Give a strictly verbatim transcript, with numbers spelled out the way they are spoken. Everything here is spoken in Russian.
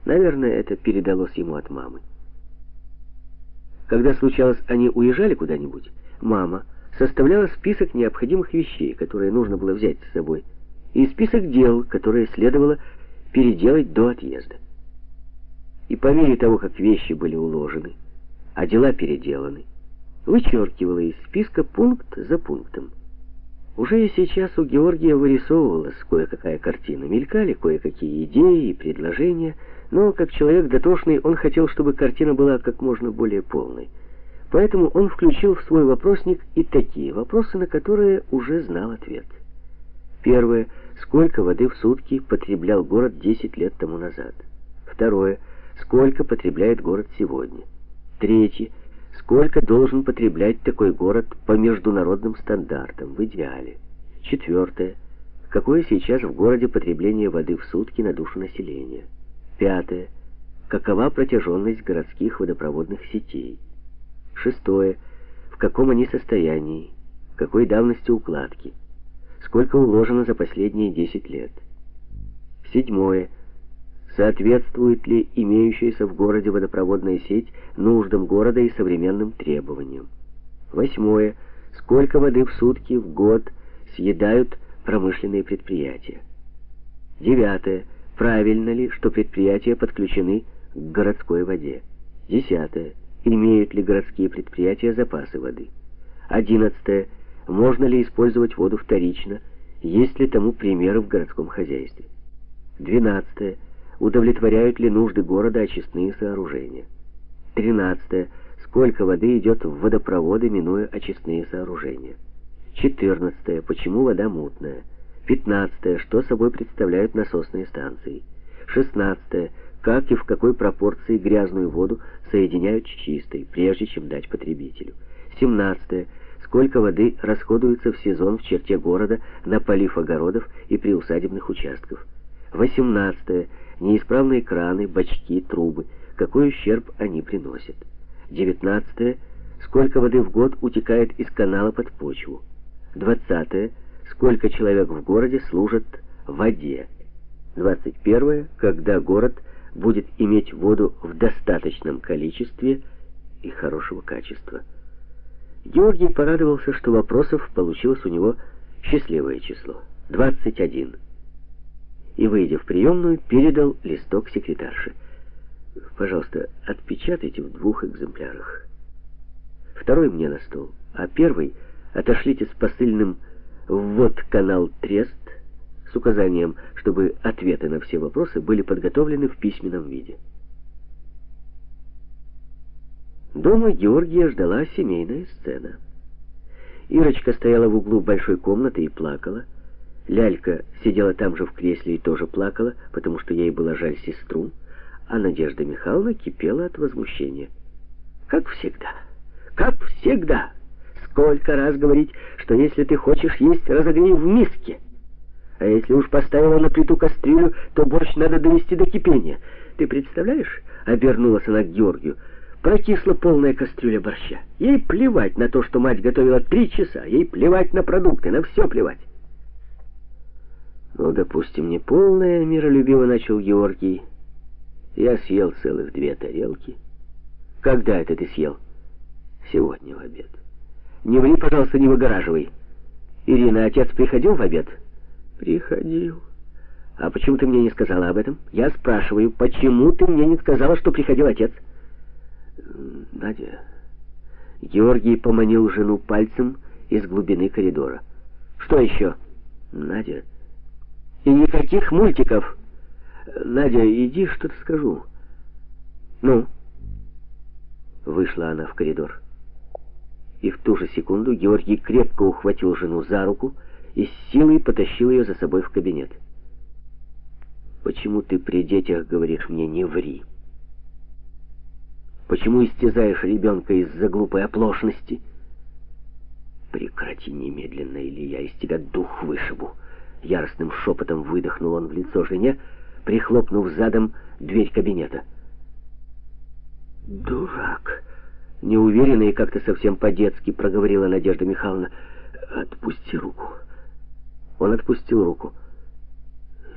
Наверное, это передалось ему от мамы. Когда случалось, они уезжали куда-нибудь, мама составляла список необходимых вещей, которые нужно было взять с собой, и список дел, которые следовало переделать до отъезда. И по мере того, как вещи были уложены, а дела переделаны, вычеркивала из списка пункт за пунктом. Уже и сейчас у Георгия вырисовывалась кое-какая картина, мелькали кое-какие идеи и предложения, но, как человек дотошный, он хотел, чтобы картина была как можно более полной. Поэтому он включил в свой вопросник и такие вопросы, на которые уже знал ответ. Первое. Сколько воды в сутки потреблял город десять лет тому назад? Второе. Сколько потребляет город сегодня? Третье. Сколько должен потреблять такой город по международным стандартам, в идеале? Четвертое. Какое сейчас в городе потребление воды в сутки на душу населения? Пятое. Какова протяженность городских водопроводных сетей? Шестое. В каком они состоянии? Какой давности укладки? Сколько уложено за последние десять лет? Седьмое. Соответствует ли имеющаяся в городе водопроводная сеть нуждам города и современным требованиям? Восьмое. Сколько воды в сутки в год съедают промышленные предприятия? Девятое. Правильно ли, что предприятия подключены к городской воде? Десятое. Имеют ли городские предприятия запасы воды? Одиннадцатое. Можно ли использовать воду вторично? Есть ли тому примеры в городском хозяйстве? Двенадцатое. Удовлетворяют ли нужды города очистные сооружения? Тринадцатое. Сколько воды идет в водопроводы, минуя очистные сооружения? Четырнадцатое. Почему вода мутная? Пятнадцатое. Что собой представляют насосные станции? Шестнадцатое. Как и в какой пропорции грязную воду соединяют с чистой, прежде чем дать потребителю? Семнадцатое. Сколько воды расходуется в сезон в черте города на полив огородов и приусадебных участков? Восемнадцатое. Неисправные краны, бачки, трубы. Какой ущерб они приносят? Девятнадцатое. Сколько воды в год утекает из канала под почву? Двадцатое. Сколько человек в городе служат воде? Двадцать первое. Когда город будет иметь воду в достаточном количестве и хорошего качества? Георгий порадовался, что вопросов получилось у него счастливое число — двадцать один. И, выйдя в приемную, передал листок секретарше. «Пожалуйста, отпечатайте в двух экземплярах. Второй мне на стол, а первый отошлите с посыльным в водоканал Трест с указанием, чтобы ответы на все вопросы были подготовлены в письменном виде». Дома Георгия ждала семейная сцена. Ирочка стояла в углу большой комнаты и плакала. Лялька сидела там же в кресле и тоже плакала, потому что ей было жаль сестру, а Надежда Михайловна кипела от возмущения. «Как всегда, как всегда! Сколько раз говорить, что если ты хочешь есть, разогрей в миске. А если уж поставила на плиту кастрюлю, то борщ надо довести до кипения. Ты представляешь?» — обернулась она к Георгию. «Прокисла полная кастрюля борща. Ей плевать на то, что мать готовила три часа. Ей плевать на продукты, на все плевать». «Ну, допустим, не полная», — миролюбиво начал Георгий. «Я съел целых две тарелки». «Когда это ты съел?» «Сегодня в обед». «Не ври, пожалуйста, не выгораживай». «Ирина, отец приходил в обед?» «Приходил». «А почему ты мне не сказала об этом?» «Я спрашиваю, почему ты мне не сказала, что приходил отец?» «Надя...» Георгий поманил жену пальцем из глубины коридора. «Что еще?» «Надя...» «И никаких мультиков!» «Надя, иди, что-то скажу». «Ну?» Вышла она в коридор. И в ту же секунду Георгий крепко ухватил жену за руку и с силой потащил ее за собой в кабинет. «Почему ты при детях говоришь мне «не ври»? Почему истязаешь ребенка из-за глупой оплошности? Прекрати немедленно, или я из тебя дух вышибу». Яростным шепотом выдохнул он в лицо жене, прихлопнув задом дверь кабинета. «Дурак!» — неуверенно и как-то совсем по-детски проговорила Надежда Михайловна. «Отпусти руку». Он отпустил руку.